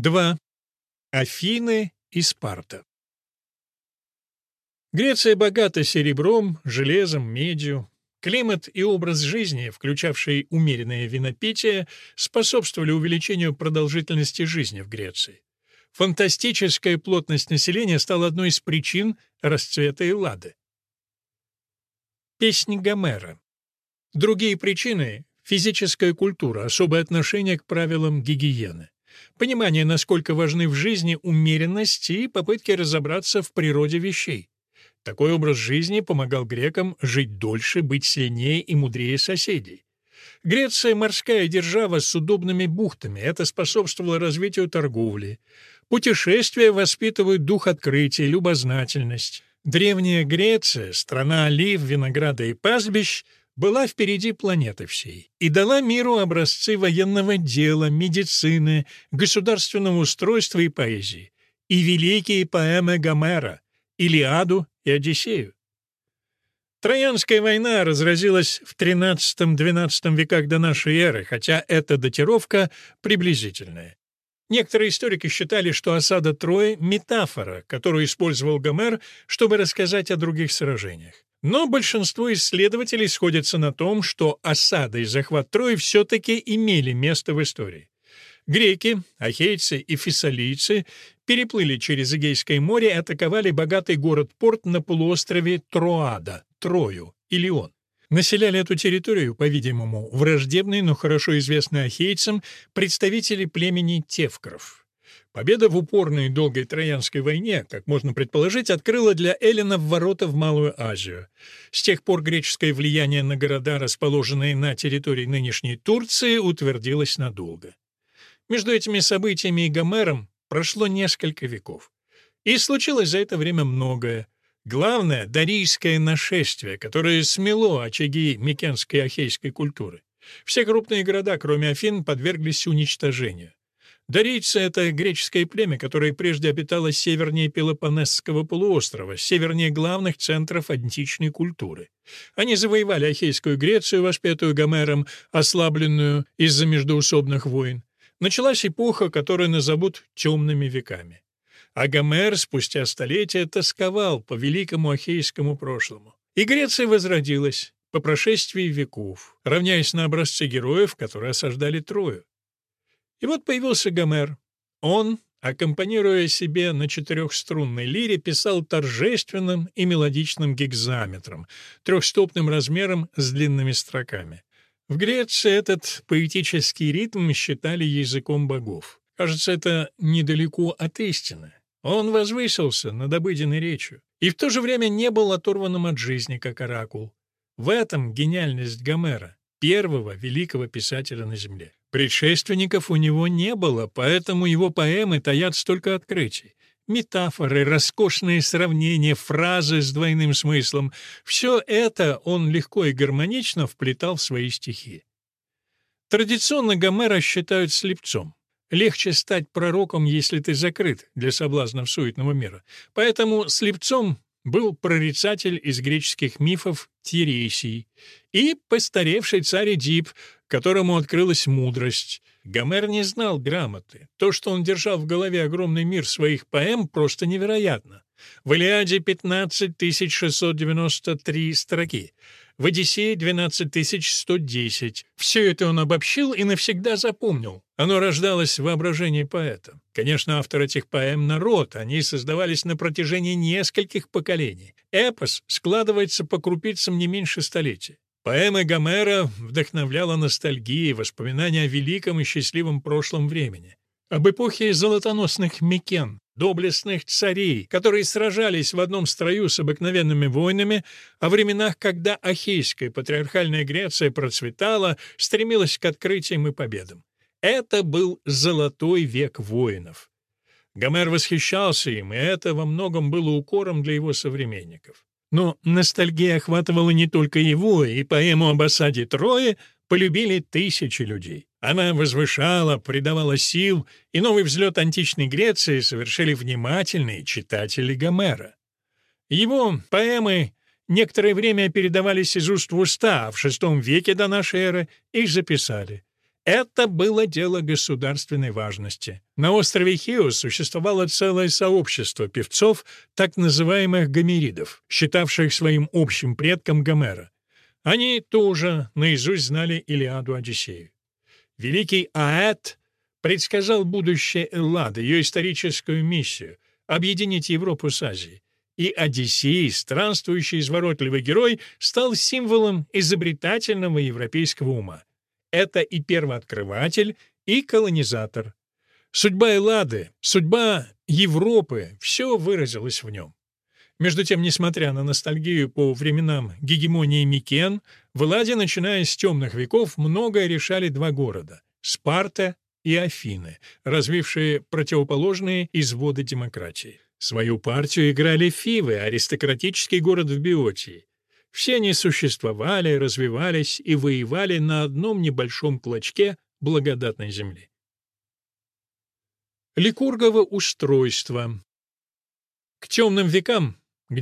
2. Афины и Спарта. Греция богата серебром, железом, медью. Климат и образ жизни, включавший умеренное винопитие, способствовали увеличению продолжительности жизни в Греции. Фантастическая плотность населения стала одной из причин расцвета Эллады. Песни Гомера. Другие причины — физическая культура, особое отношение к правилам гигиены, понимание, насколько важны в жизни умеренность и попытки разобраться в природе вещей. Такой образ жизни помогал грекам жить дольше, быть сильнее и мудрее соседей. Греция — морская держава с удобными бухтами, это способствовало развитию торговли. Путешествия воспитывают дух открытия, любознательность. Древняя Греция, страна олив, винограда и пастбищ, была впереди планеты всей и дала миру образцы военного дела, медицины, государственного устройства и поэзии, и великие поэмы Гомера, Илиаду и Одиссею. Троянская война разразилась в XIII-XII веках до нашей эры, хотя эта датировка приблизительная. Некоторые историки считали, что осада Трои — метафора, которую использовал Гомер, чтобы рассказать о других сражениях. Но большинство исследователей сходятся на том, что осада и захват Трои все-таки имели место в истории. Греки, ахейцы и фессалийцы переплыли через Эгейское море и атаковали богатый город-порт на полуострове Троада, Трою, Илион. Населяли эту территорию, по-видимому, враждебные, но хорошо известные ахейцам представители племени Тевкров. Победа в упорной и долгой Троянской войне, как можно предположить, открыла для эллинов ворота в Малую Азию. С тех пор греческое влияние на города, расположенные на территории нынешней Турции, утвердилось надолго. Между этими событиями и Гомером прошло несколько веков. И случилось за это время многое. Главное — дарийское нашествие, которое смело очаги микенской и ахейской культуры. Все крупные города, кроме Афин, подверглись уничтожению. Дарийцы — это греческое племя, которое прежде обитало севернее Пелопоннесского полуострова, севернее главных центров античной культуры. Они завоевали Ахейскую Грецию, воспетую Гомером, ослабленную из-за междоусобных войн. Началась эпоха, которую назовут «темными веками». А Гомер спустя столетия тосковал по великому ахейскому прошлому. И Греция возродилась по прошествии веков, равняясь на образцы героев, которые осаждали Трою. И вот появился Гомер. Он, аккомпанируя себе на четырехструнной лире, писал торжественным и мелодичным гекзаметром, трехстопным размером с длинными строками. В Греции этот поэтический ритм считали языком богов. Кажется, это недалеко от истины. Он возвысился над обыденной речью и в то же время не был оторванным от жизни, как оракул. В этом гениальность Гомера, первого великого писателя на земле. Предшественников у него не было, поэтому его поэмы таят столько открытий. Метафоры, роскошные сравнения, фразы с двойным смыслом — все это он легко и гармонично вплетал в свои стихи. Традиционно Гомера считают слепцом. Легче стать пророком, если ты закрыт для соблазнов суетного мира. Поэтому слепцом был прорицатель из греческих мифов Тиресий и постаревший царь Эдип, которому открылась мудрость. Гомер не знал грамоты. То, что он держал в голове огромный мир своих поэм, просто невероятно. В «Илиаде» 15 693 строки, в «Одиссее» 12 110. Все это он обобщил и навсегда запомнил. Оно рождалось в воображении поэта. Конечно, автор этих поэм — народ, они создавались на протяжении нескольких поколений. Эпос складывается по крупицам не меньше столетия. Поэмы Гомера вдохновляла ностальгия, воспоминания о великом и счастливом прошлом времени. Об эпохе золотоносных Микен, доблестных царей, которые сражались в одном строю с обыкновенными воинами, о временах, когда Ахейская патриархальная Греция процветала, стремилась к открытиям и победам. Это был золотой век воинов. Гомер восхищался им, и это во многом было укором для его современников. Но ностальгия охватывала не только его, и поэму об осаде Трои полюбили тысячи людей. Она возвышала, придавала сил, и новый взлет античной Греции совершили внимательные читатели Гомера. Его поэмы некоторое время передавались из уст в уста, а в VI веке до нашей эры их записали. Это было дело государственной важности. На острове Хиос существовало целое сообщество певцов, так называемых гомеридов, считавших своим общим предком Гомера. Они тоже наизусть знали Илиаду Одиссею. Великий Аэт предсказал будущее Эллады, ее историческую миссию — объединить Европу с Азией. И Одиссей, странствующий изворотливый герой, стал символом изобретательного европейского ума. Это и первооткрыватель, и колонизатор. Судьба Эллады, судьба Европы — все выразилось в нем. Между тем, несмотря на ностальгию по временам гегемонии Микен, в Элладе, начиная с темных веков, многое решали два города — Спарта и Афины, развившие противоположные изводы демократии. Свою партию играли Фивы, аристократический город в Биотии. Все они существовали, развивались и воевали на одном небольшом клочке благодатной земли. Ликургово устройство. К темным векам, к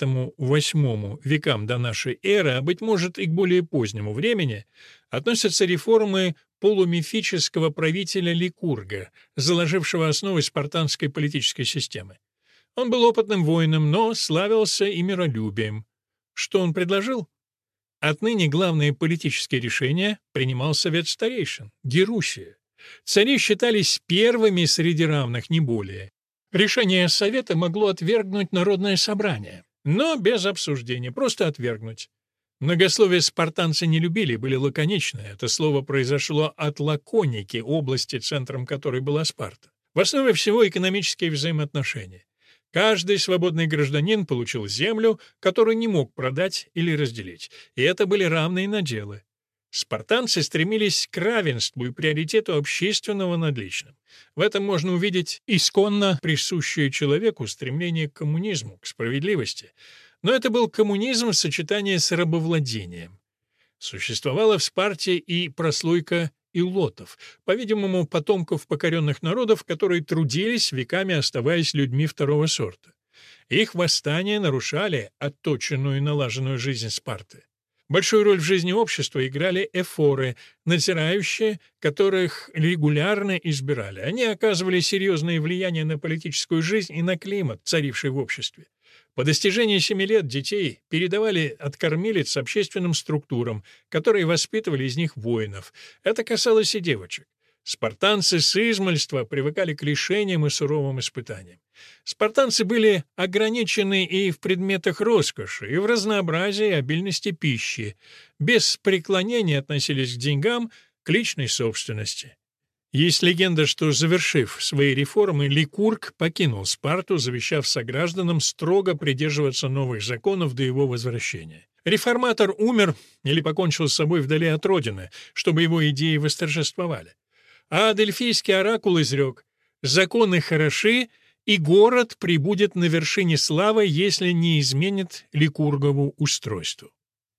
IX-VIII векам до нашей эры, а, быть может, и к более позднему времени, относятся реформы полумифического правителя Ликурга, заложившего основы спартанской политической системы. Он был опытным воином, но славился и миролюбием. Что он предложил? Отныне главные политические решения принимал совет старейшин — Герусия. Цари считались первыми среди равных, не более. Решение совета могло отвергнуть народное собрание, но без обсуждения, просто отвергнуть. Многословие спартанцы не любили, были лаконичны. Это слово произошло от Лаконики, области, центром которой была Спарта. В основе всего экономические взаимоотношения. Каждый свободный гражданин получил землю, которую не мог продать или разделить, и это были равные наделы. Спартанцы стремились к равенству и приоритету общественного над личным. В этом можно увидеть исконно присущее человеку стремление к коммунизму, к справедливости. Но это был коммунизм в сочетании с рабовладением. Существовала в Спарте и прослойка илотов, по-видимому, потомков покоренных народов, которые трудились, веками оставаясь людьми второго сорта. Их восстания нарушали отточенную и налаженную жизнь Спарты. Большую роль в жизни общества играли эфоры, надзирающие, которых регулярно избирали. Они оказывали серьезное влияние на политическую жизнь и на климат, царивший в обществе. По достижении 7 лет детей передавали от кормилиц общественным структурам, которые воспитывали из них воинов. Это касалось и девочек. Спартанцы с измальства привыкали к лишениям и суровым испытаниям. Спартанцы были ограничены и в предметах роскоши, и в разнообразии и обильности пищи. Без преклонения относились к деньгам, к личной собственности. Есть легенда, что, завершив свои реформы, Ликург покинул Спарту, завещав согражданам строго придерживаться новых законов до его возвращения. Реформатор умер или покончил с собой вдали от родины, чтобы его идеи восторжествовали. А Дельфийский оракул изрек: «Законы хороши, и город прибудет на вершине славы, если не изменит Ликургову устройству».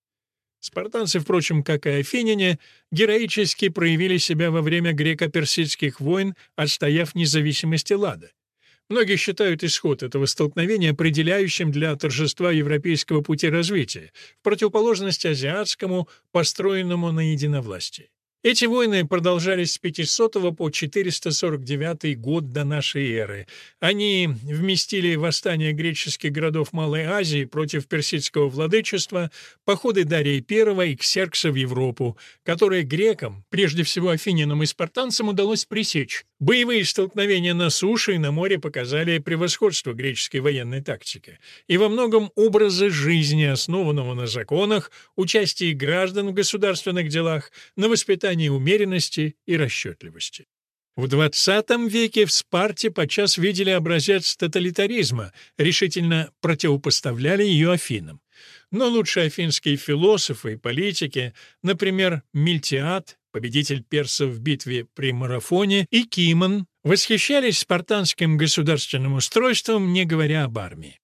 Спартанцы, впрочем, как и афиняне, героически проявили себя во время греко-персидских войн, отстояв независимость Эллады. Многие считают исход этого столкновения определяющим для торжества европейского пути развития, в противоположность азиатскому, построенному на единовластии. Эти войны продолжались с 500 по 449 год до нашей эры. Они вместили восстания греческих городов Малой Азии против персидского владычества, походы Дария I и Ксеркса в Европу, которые грекам, прежде всего афинянам и спартанцам, удалось пресечь. Боевые столкновения на суше и на море показали превосходство греческой военной тактики и во многом образа жизни, основанного на законах, участии граждан в государственных делах, на воспитании умеренности и расчетливости. В XX веке в Спарте подчас видели образец тоталитаризма, решительно противопоставляли ее Афинам. Но лучшие афинские философы и политики, например, Мильтиад, победитель персов в битве при Марафоне, и Кимон, восхищались спартанским государственным устройством, не говоря об армии.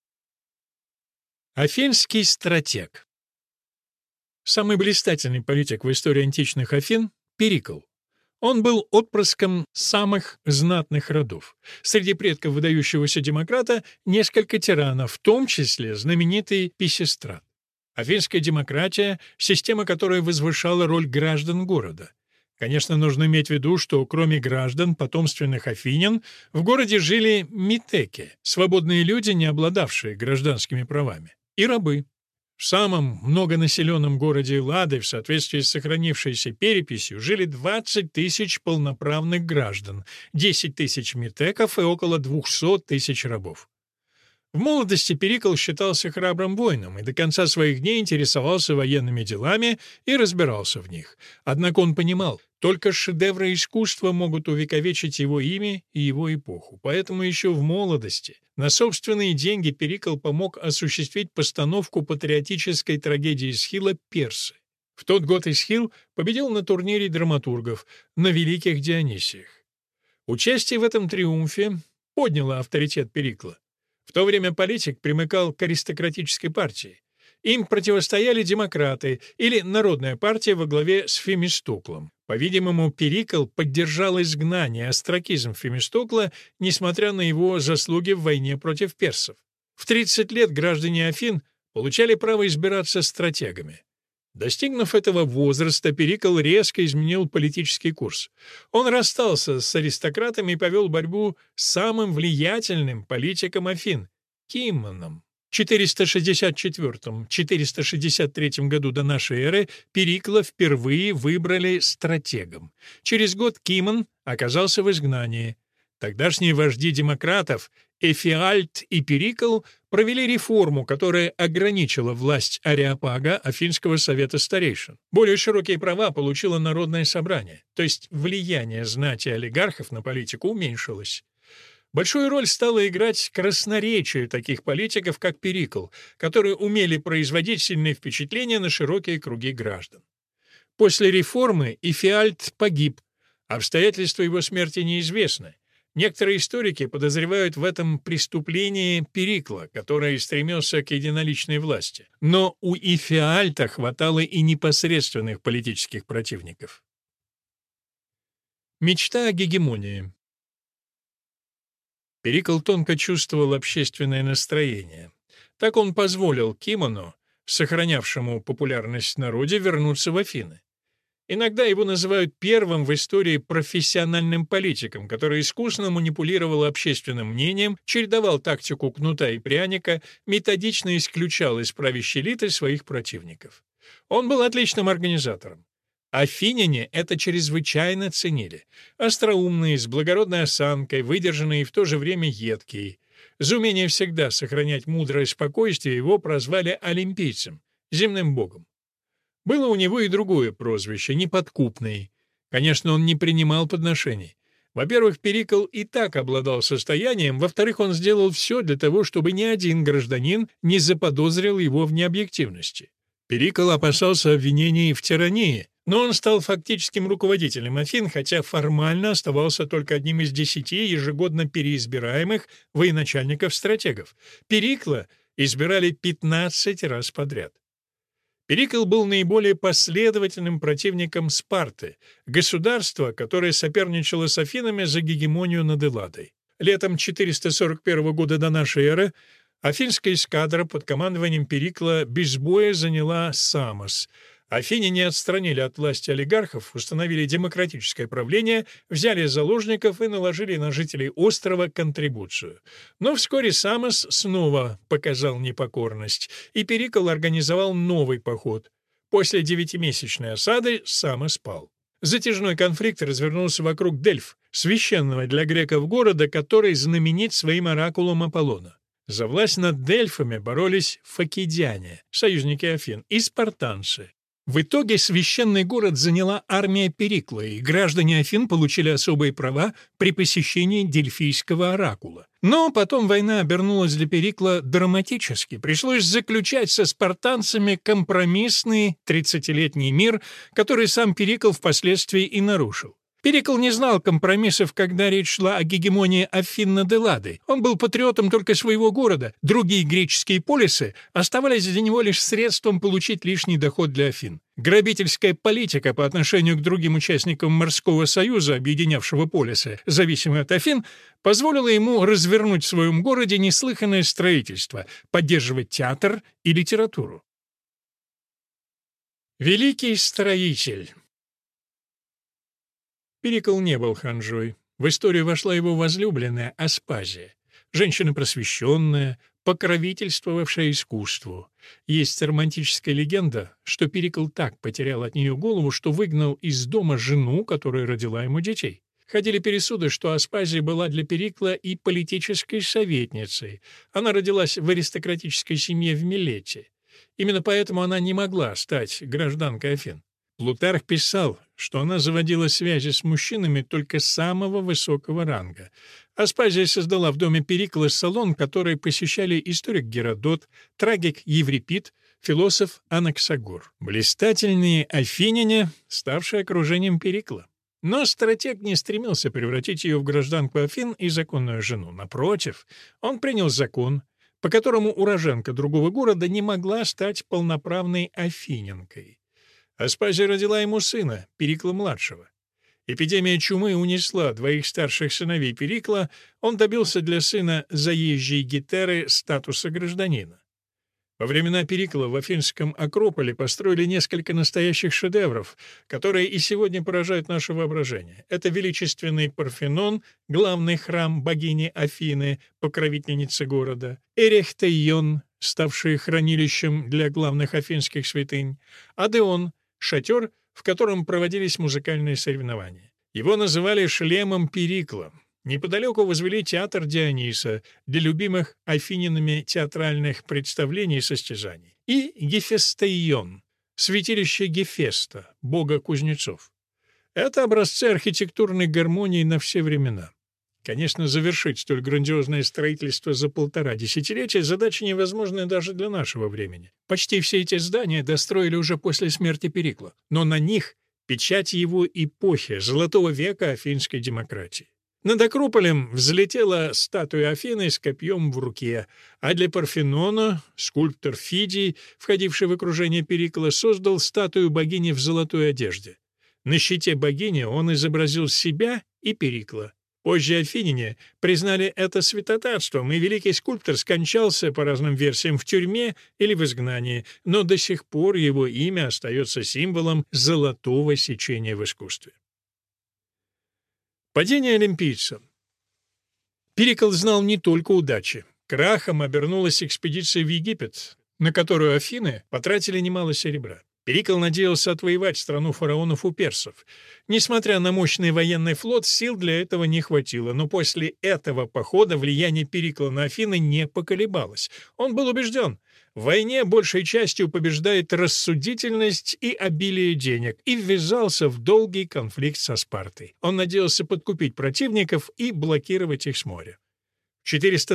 Афинский стратег. Самый блистательный политик в истории античных Афин — Перикл. Он был отпрыском самых знатных родов. Среди предков выдающегося демократа несколько тиранов, в том числе знаменитый Писистрат. Афинская демократия — система, которая возвышала роль граждан города. Конечно, нужно иметь в виду, что кроме граждан, потомственных афинян, в городе жили метеки, свободные люди, не обладавшие гражданскими правами, и рабы. В самом многонаселенном городе Лады в соответствии с сохранившейся переписью жили 20 тысяч полноправных граждан, 10 тысяч метеков и около 200 тысяч рабов. В молодости Перикл считался храбрым воином и до конца своих дней интересовался военными делами и разбирался в них. Однако он понимал, только шедевры искусства могут увековечить его имя и его эпоху. Поэтому еще в молодости на собственные деньги Перикл помог осуществить постановку патриотической трагедии Эсхила «Персы». В тот год Эсхил победил на турнире драматургов на Великих Дионисиях. Участие в этом триумфе подняло авторитет Перикла. В то время политик примыкал к аристократической партии. Им противостояли демократы или Народная партия во главе с Фемистоклом. По-видимому, Перикл поддержал изгнание, остракизм Фемистокла, несмотря на его заслуги в войне против персов. В 30 лет граждане Афин получали право избираться стратегами. Достигнув этого возраста, Перикл резко изменил политический курс. Он расстался с аристократами и повел борьбу с самым влиятельным политиком Афин — Кимоном. В 464-463 году до нашей эры Перикла впервые выбрали стратегом. Через год Кимон оказался в изгнании. Тогдашние вожди демократов Эфиальт и Перикл провели реформу, которая ограничила власть Ареопага, Афинского совета старейшин. Более широкие права получило Народное собрание, то есть влияние знати и олигархов на политику уменьшилось. Большую роль стало играть красноречие таких политиков, как Перикл, которые умели производить сильные впечатления на широкие круги граждан. После реформы Эфиальт погиб, обстоятельства его смерти неизвестны. Некоторые историки подозревают в этом преступлении Перикла, который стремился к единоличной власти. Но у Эфиальта хватало и непосредственных политических противников. Мечта о гегемонии. Перикл тонко чувствовал общественное настроение. Так он позволил Кимону, сохранявшему популярность в народе, вернуться в Афины. Иногда его называют первым в истории профессиональным политиком, который искусно манипулировал общественным мнением, чередовал тактику кнута и пряника, методично исключал из правящей элиты своих противников. Он был отличным организатором. Афиняне это чрезвычайно ценили. Остроумные, с благородной осанкой, выдержанные и в то же время едкие. За умение всегда сохранять мудрое спокойствие его прозвали олимпийцем, земным богом. Было у него и другое прозвище — неподкупный. Конечно, он не принимал подношений. Во-первых, Перикл и так обладал состоянием, во-вторых, он сделал все для того, чтобы ни один гражданин не заподозрил его в необъективности. Перикл опасался обвинений в тирании, но он стал фактическим руководителем Афин, хотя формально оставался только одним из 10 ежегодно переизбираемых военачальников-стратегов. Перикла избирали 15 раз подряд. Перикл был наиболее последовательным противником Спарты, государства, которое соперничало с Афинами за гегемонию над Элладой. Летом 441 года до нашей эры афинская эскадра под командованием Перикла без боя заняла Самос. Афиняне отстранили от власти олигархов, установили демократическое правление, взяли заложников и наложили на жителей острова контрибуцию. Но вскоре Самос снова показал непокорность, и Перикл организовал новый поход. После 9-месячной осады Самос пал. Затяжной конфликт развернулся вокруг Дельф, священного для греков города, который знаменит своим оракулом Аполлона. За власть над Дельфами боролись факидяне, союзники Афин, и спартанцы. В итоге священный город заняла армия Перикла, и граждане Афин получили особые права при посещении Дельфийского оракула. Но потом война обернулась для Перикла драматически. Пришлось заключать со спартанцами компромиссный 30-летний мир, который сам Перикл впоследствии и нарушил. Перикл не знал компромиссов, когда речь шла о гегемонии Афин над Элладой. Он был патриотом только своего города. Другие греческие полисы оставались для него лишь средством получить лишний доход для Афин. Грабительская политика по отношению к другим участникам морского союза, объединявшего полисы, зависимые от Афин, позволила ему развернуть в своем городе неслыханное строительство, поддерживать театр и литературу. Великий строитель. Перикл не был ханжой. В историю вошла его возлюбленная Аспазия, женщина просвещенная, покровительствовавшая искусству. Есть романтическая легенда, что Перикл так потерял от нее голову, что выгнал из дома жену, которая родила ему детей. Ходили пересуды, что Аспазия была для Перикла и политической советницей. Она родилась в аристократической семье в Милете. Именно поэтому она не могла стать гражданкой Афин. Плутарх писал, что она заводила связи с мужчинами только самого высокого ранга. Аспазия создала в доме Перикла салон, который посещали историк Геродот, трагик Еврипид, философ Анаксагор. Блистательные афиняне, ставшие окружением Перикла. Но стратег не стремился превратить ее в гражданку Афин и законную жену. Напротив, он принял закон, по которому уроженка другого города не могла стать полноправной афинянкой. Аспазия родила ему сына, Перикла-младшего. Эпидемия чумы унесла двоих старших сыновей Перикла, он добился для сына заезжей Гетеры статуса гражданина. Во времена Перикла в Афинском Акрополе построили несколько настоящих шедевров, которые и сегодня поражают наше воображение. Это величественный Парфенон, главный храм богини Афины, покровительницы города, Эрехтейон, ставший хранилищем для главных афинских святынь, Адеон, шатер, в котором проводились музыкальные соревнования. Его называли шлемом Перикла. Неподалеку возвели театр Диониса для любимых афининами театральных представлений и состязаний. И Гефестейон, святилище Гефеста, бога кузнецов. Это образцы архитектурной гармонии на все времена. Конечно, завершить столь грандиозное строительство за 1,5 десятилетия задача невозможная даже для нашего времени. Почти все эти здания достроили уже после смерти Перикла, но на них печать его эпохи, золотого века афинской демократии. Над Акрополем взлетела статуя Афины с копьем в руке, а для Парфенона скульптор Фидий, входивший в окружение Перикла, создал статую богини в золотой одежде. На щите богини он изобразил себя и Перикла. Позже афиняне признали это святотатством, и великий скульптор скончался, по разным версиям, в тюрьме или в изгнании, но до сих пор его имя остается символом золотого сечения в искусстве. Падение олимпийцев. Перикл знал не только удачи. Крахом обернулась экспедиция в Египет, на которую Афины потратили немало серебра. Перикл надеялся отвоевать страну фараонов у персов. Несмотря на мощный военный флот, сил для этого не хватило, но после этого похода влияние Перикла на Афины не поколебалось. Он был убежден, в войне большей частью побеждает рассудительность и обилие денег, и ввязался в долгий конфликт со Спартой. Он надеялся подкупить противников и блокировать их с моря. В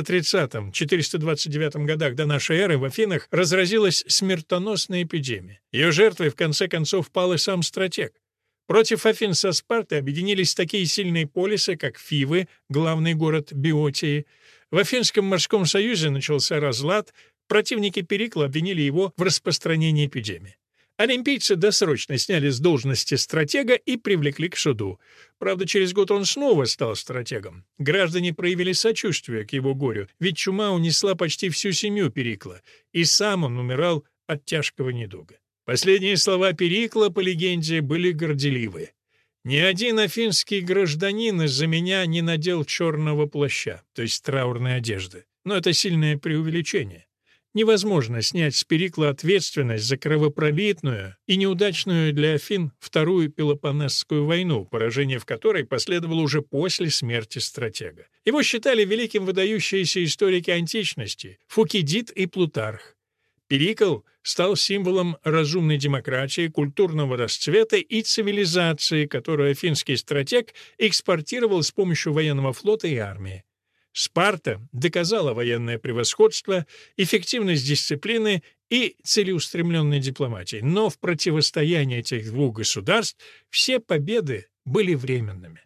430-429 годах до нашей эры в Афинах разразилась смертоносная эпидемия. Ее жертвой в конце концов пал и сам стратег. Против Афин со Спартой объединились такие сильные полисы, как Фивы, главный город Биотии. В Афинском морском союзе начался разлад, противники Перикла обвинили его в распространении эпидемии. Олимпийцы досрочно сняли с должности стратега и привлекли к суду. Правда, через год он снова стал стратегом. Граждане проявили сочувствие к его горю, ведь чума унесла почти всю семью Перикла, и сам он умирал от тяжкого недуга. Последние слова Перикла, по легенде, были горделивые. «Ни один афинский гражданин из-за меня не надел черного плаща», то есть траурной одежды. Но это сильное преувеличение. Невозможно снять с Перикла ответственность за кровопролитную и неудачную для Афин Вторую Пелопоннесскую войну, поражение в которой последовало уже после смерти стратега. Его считали великим выдающиеся историки античности Фукидид и Плутарх. Перикл стал символом разумной демократии, культурного расцвета и цивилизации, которую афинский стратег экспортировал с помощью военного флота и армии. Спарта доказала военное превосходство, эффективность дисциплины и целеустремленной дипломатии, но в противостоянии этих двух государств все победы были временными.